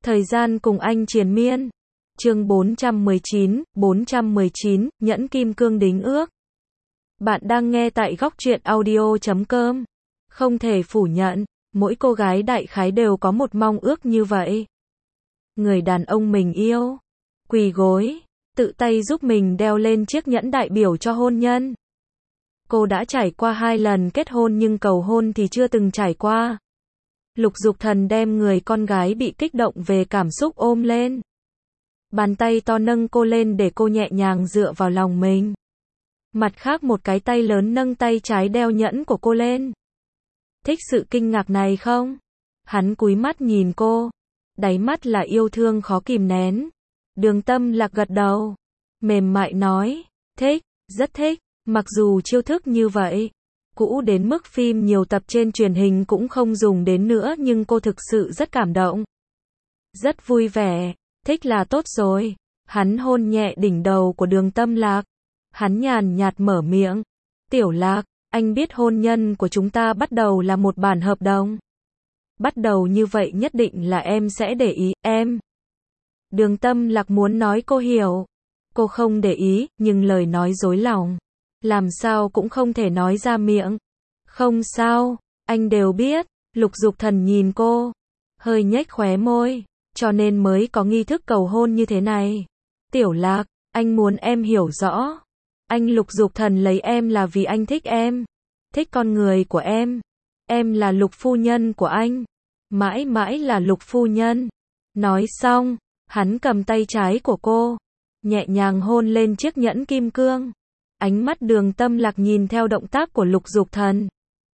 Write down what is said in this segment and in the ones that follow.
Thời gian cùng anh triền miên. Chương 419, Nhẫn Kim Cương đính ước. Bạn đang nghe tại góc truyện audio.com. Không thể phủ nhận, mỗi cô gái đại khái đều có một mong ước như vậy. Người đàn ông mình yêu, quỳ gối, tự tay giúp mình đeo lên chiếc nhẫn đại biểu cho hôn nhân. Cô đã trải qua 2 lần kết hôn nhưng cầu hôn thì chưa từng trải qua. Lục Dục Thần đem người con gái bị kích động về cảm xúc ôm lên. Bàn tay to nâng cô lên để cô nhẹ nhàng dựa vào lòng mình. Mặt khác một cái tay lớn nâng tay trái đeo nhẫn của cô lên. Thích sự kinh ngạc này không? Hắn cúi mắt nhìn cô. Đáy mắt là yêu thương khó kìm nén. Đường Tâm Lạc gật đầu. Mềm mại nói. Thích, rất thích. Mặc dù chiêu thức như vậy cũ đến mức phim nhiều tập trên truyền hình cũng không dùng đến nữa nhưng cô thực sự rất cảm động. Rất vui vẻ. Thích là tốt rồi. Hắn hôn nhẹ đỉnh đầu của Đường Tâm Lạc. Hắn nhàn nhạt mở miệng. Tiểu Lạc, anh biết hôn nhân của chúng ta bắt đầu là một bản hợp đồng. Bắt đầu như vậy nhất định là em sẽ để ý, em. Đường Tâm Lạc muốn nói cô hiểu. Cô không để ý, nhưng lời nói dối lòng. Làm sao cũng không thể nói ra miệng. Không sao, anh đều biết. Lục Dục Thần nhìn cô. Hơi nhếch khóe môi. Cho nên mới có nghi thức cầu hôn như thế này. Tiểu Lạc, anh muốn em hiểu rõ. Anh Lục Dục Thần lấy em là vì anh thích em. Thích con người của em. Em là Lục phu nhân của anh. Mãi mãi là Lục phu nhân. Nói xong, hắn cầm tay trái của cô. Nhẹ nhàng hôn lên chiếc nhẫn kim cương. Ánh mắt Đường Tâm Lạc nhìn theo động tác của Lục Dục Thần.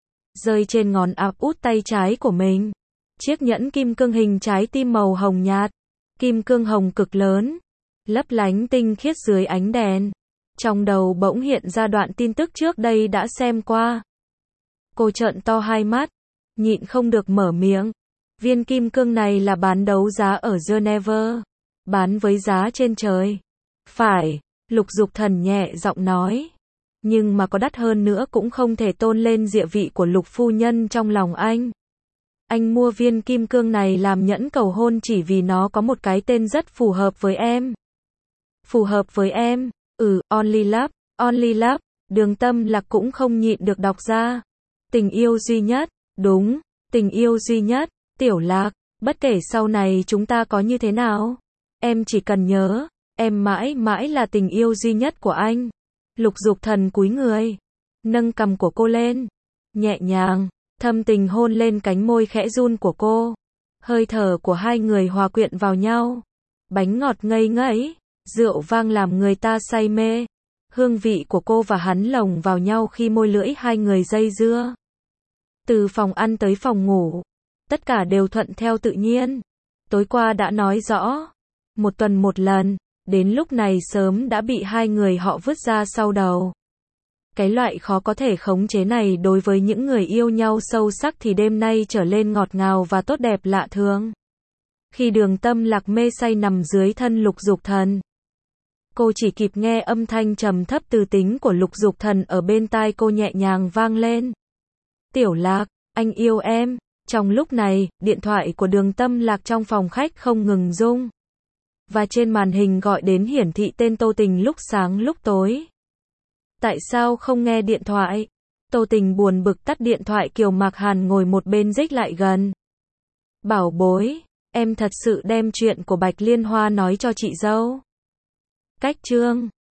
Rơi trên ngón áp út tay trái của mình. Chiếc nhẫn kim cương hình trái tim màu hồng nhạt. Kim cương hồng cực lớn. Lấp lánh tinh khiết dưới ánh đèn. Trong đầu bỗng hiện ra đoạn tin tức trước đây đã xem qua. Cô trợn to hai mắt. Nhịn không được mở miệng. Viên kim cương này là bán đấu giá ở Geneva. Bán với giá trên trời. Phải. Lục Dục Thần nhẹ giọng nói. Nhưng mà có đắt hơn nữa cũng không thể tôn lên địa vị của Lục phu nhân trong lòng anh. Anh mua viên kim cương này làm nhẫn cầu hôn chỉ vì nó có một cái tên rất phù hợp với em. Phù hợp với em? Only love, only love. Đường Tâm Lạc cũng không nhịn được đọc ra. Tình yêu duy nhất. Đúng, tình yêu duy nhất. Tiểu Lạc, bất kể sau này chúng ta có như thế nào, em chỉ cần nhớ, em mãi mãi là tình yêu duy nhất của anh. Lục Dục Thần cúi người, nâng cằm của cô lên, nhẹ nhàng, thâm tình hôn lên cánh môi khẽ run của cô. Hơi thở của hai người hòa quyện vào nhau. Bánh ngọt ngây ngấy, rượu vang làm người ta say mê. Hương vị của cô và hắn lồng vào nhau khi môi lưỡi hai người dây dưa. Từ phòng ăn tới phòng ngủ, tất cả đều thuận theo tự nhiên. Tối qua đã nói rõ, 1 tuần 1 lần, đến lúc này sớm đã bị hai người họ vứt ra sau đầu. Cái loại khó có thể khống chế này đối với những người yêu nhau sâu sắc thì đêm nay trở lên ngọt ngào và tốt đẹp lạ thường. Khi Đường Tâm Lạc mê say nằm dưới thân Lục Dục Thần, cô chỉ kịp nghe âm thanh trầm thấp từ tính của Lục Dục Thần ở bên tai cô nhẹ nhàng vang lên. Tiểu Lạc, anh yêu em. Trong lúc này, điện thoại của Đường Tâm Lạc trong phòng khách không ngừng rung. Và trên màn hình gọi đến hiển thị tên Tô Tình lúc sáng lúc tối. Tại sao không nghe điện thoại? Tô Tình buồn bực tắt điện thoại. Kiều Mạc Hàn ngồi một bên dích lại gần. Bảo bối, em thật sự đem chuyện của Bạch Liên Hoa nói cho chị dâu. Cách chương